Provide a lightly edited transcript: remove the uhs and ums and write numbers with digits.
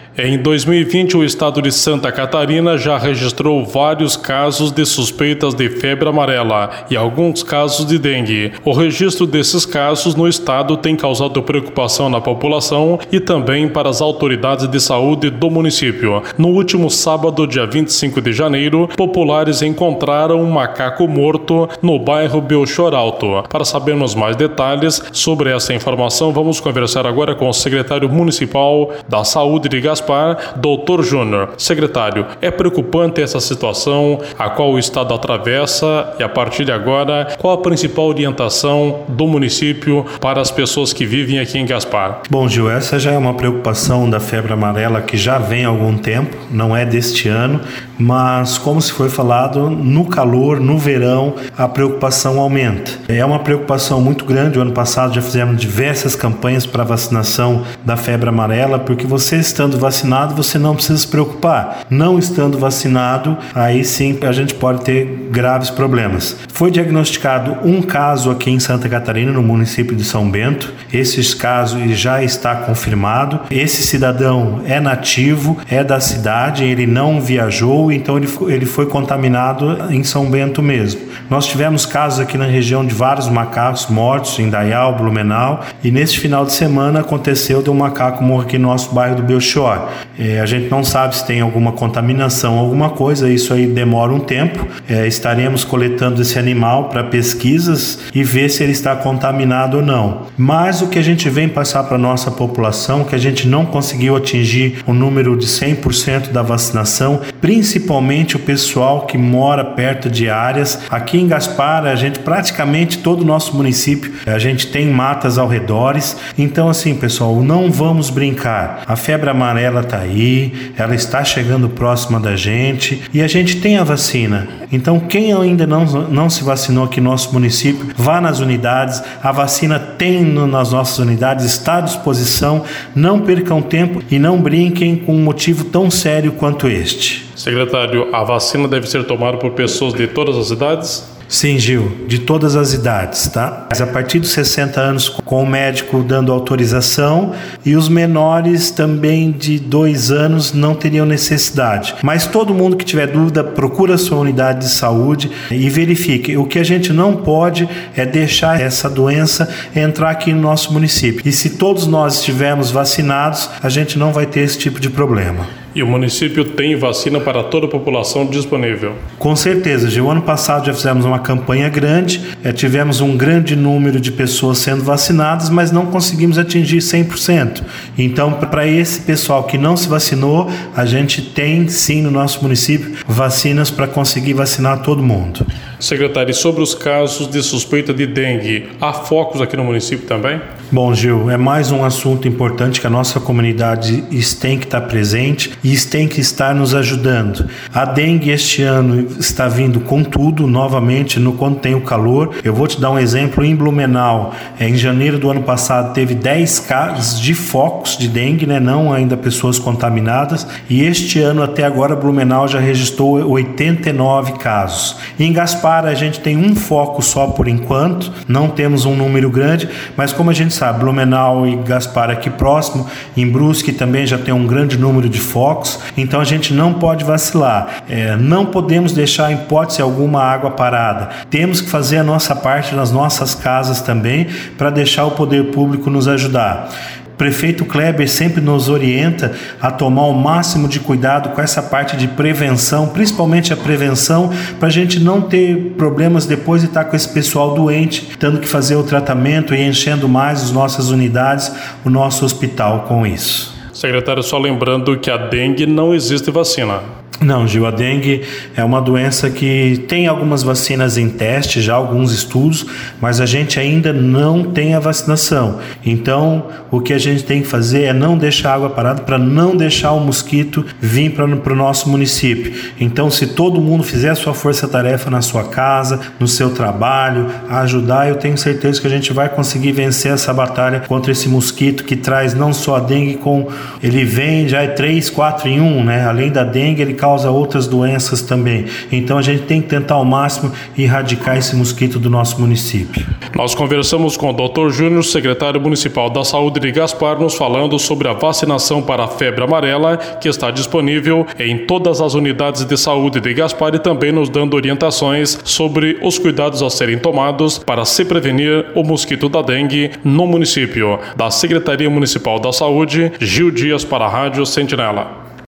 Em 2020, o estado de Santa Catarina já registrou vários casos de suspeitas de febre amarela e alguns casos de dengue. O registro desses casos no estado tem causado preocupação na população e também para as autoridades de saúde do município. No último sábado, dia 25 de janeiro, populares encontraram um macaco morto no bairro Belchor Alto. Para sabermos mais detalhes sobre essa informação, vamos conversar agora com o secretário municipal da Saúde de Gaspar, Dr. Júnior. Secretário, é preocupante essa situação a qual o estado atravessa e, a partir de agora, qual a principal orientação do município para as pessoas que vivem aqui em Gaspar? Bom, Gil, essa já é uma preocupação da febre amarela que já vem há algum tempo, não é deste ano, mas como se foi falado, no calor, no verão, a preocupação aumenta. É uma preocupação muito grande. O ano passado já fizemos diversas campanhas para vacinação da febre amarela, porque você estando vacinado, você não precisa se preocupar. Não estando vacinado, aí sim a gente pode ter graves problemas. Foi diagnosticado um caso aqui em Santa Catarina, no município de São Bento. Esse caso já está confirmado. Esse cidadão é nativo, é da cidade, ele não viajou, então ele foi contaminado em São Bento mesmo. Nós tivemos casos aqui na região de vários macacos mortos, em Dayal, Blumenau, e nesse final de semana aconteceu de um macaco morrer aqui no nosso bairro do Belchor. A gente não sabe se tem alguma contaminação, alguma coisa, isso aí demora um tempo. Estaremos coletando esse animal para pesquisas e ver se ele está contaminado ou não. Mas o que a gente vem passar para a nossa população, que a gente não conseguiu atingir o número de 100% da vacinação, principalmente o pessoal que mora perto de áreas. Aqui em Gaspar, a gente praticamente todo o nosso município, a gente tem matas ao redores. Então assim, pessoal, não vamos brincar. A febre amarela está aí, ela está chegando próxima da gente e a gente tem a vacina. Então quem ainda não se vacinou aqui no nosso município, vá nas unidades, a vacina tem nas nossas unidades, está à disposição. Não percam tempo e não brinquem com um motivo tão sério quanto este. Secretário, a vacina deve ser tomada por pessoas de todas as idades? Sim, Gil, de todas as idades, tá? Mas a partir dos 60 anos, com o médico dando autorização, e os menores também de 2 anos não teriam necessidade. Mas todo mundo que tiver dúvida, procura a sua unidade de saúde e verifique. O que a gente não pode é deixar essa doença entrar aqui no nosso município. E se todos nós estivermos vacinados, a gente não vai ter esse tipo de problema. E o município tem vacina para toda a população disponível? Com certeza, Gil. O ano passado já fizemos uma campanha grande, tivemos um grande número de pessoas sendo vacinadas, mas não conseguimos atingir 100%. Então, para esse pessoal que não se vacinou, a gente tem sim no nosso município vacinas para conseguir vacinar todo mundo. Secretário, e sobre os casos de suspeita de dengue, há focos aqui no município também? Bom, Gil, é mais um assunto importante que a nossa comunidade tem que estar presente e tem que estar nos ajudando. A dengue este ano está vindo com tudo, novamente, quando tem o calor. Eu vou te dar um exemplo. Em Blumenau, em janeiro do ano passado, teve 10 casos de focos de dengue, não ainda pessoas contaminadas, e este ano, até agora, Blumenau já registrou 89 casos. Em Gaspar, a gente tem um foco só por enquanto, não temos um número grande, mas como a gente sabe, Blumenau e Gaspar aqui próximo, em Brusque também já tem um grande número de focos, então a gente não pode vacilar. Não podemos deixar, em hipótese alguma, água parada. Temos que fazer a nossa parte nas nossas casas também, para deixar o poder público nos ajudar. O prefeito Kleber sempre nos orienta a tomar o máximo de cuidado com essa parte de prevenção, principalmente a prevenção, para a gente não ter problemas depois de estar com esse pessoal doente, tendo que fazer o tratamento e enchendo mais as nossas unidades, o nosso hospital com isso. Secretário, só lembrando que a dengue não existe vacina. Não, Gil, a dengue é uma doença que tem algumas vacinas em teste, já alguns estudos, mas a gente ainda não tem a vacinação. Então, o que a gente tem que fazer é não deixar a água parada para não deixar o mosquito vir para o nosso município. Então, se todo mundo fizer a sua força-tarefa na sua casa, no seu trabalho, ajudar, eu tenho certeza que a gente vai conseguir vencer essa batalha contra esse mosquito que traz não só a dengue, ele vem já 3, 4 em 1, Além da dengue, ele causa outras doenças também. Então a gente tem que tentar ao máximo erradicar esse mosquito do nosso município. Nós conversamos com o Dr. Júnior, secretário municipal da Saúde de Gaspar, nos falando sobre a vacinação para a febre amarela, que está disponível em todas as unidades de saúde de Gaspar, e também nos dando orientações sobre os cuidados a serem tomados para se prevenir o mosquito da dengue no município. Da Secretaria Municipal da Saúde, Gil Dias para a Rádio Sentinela.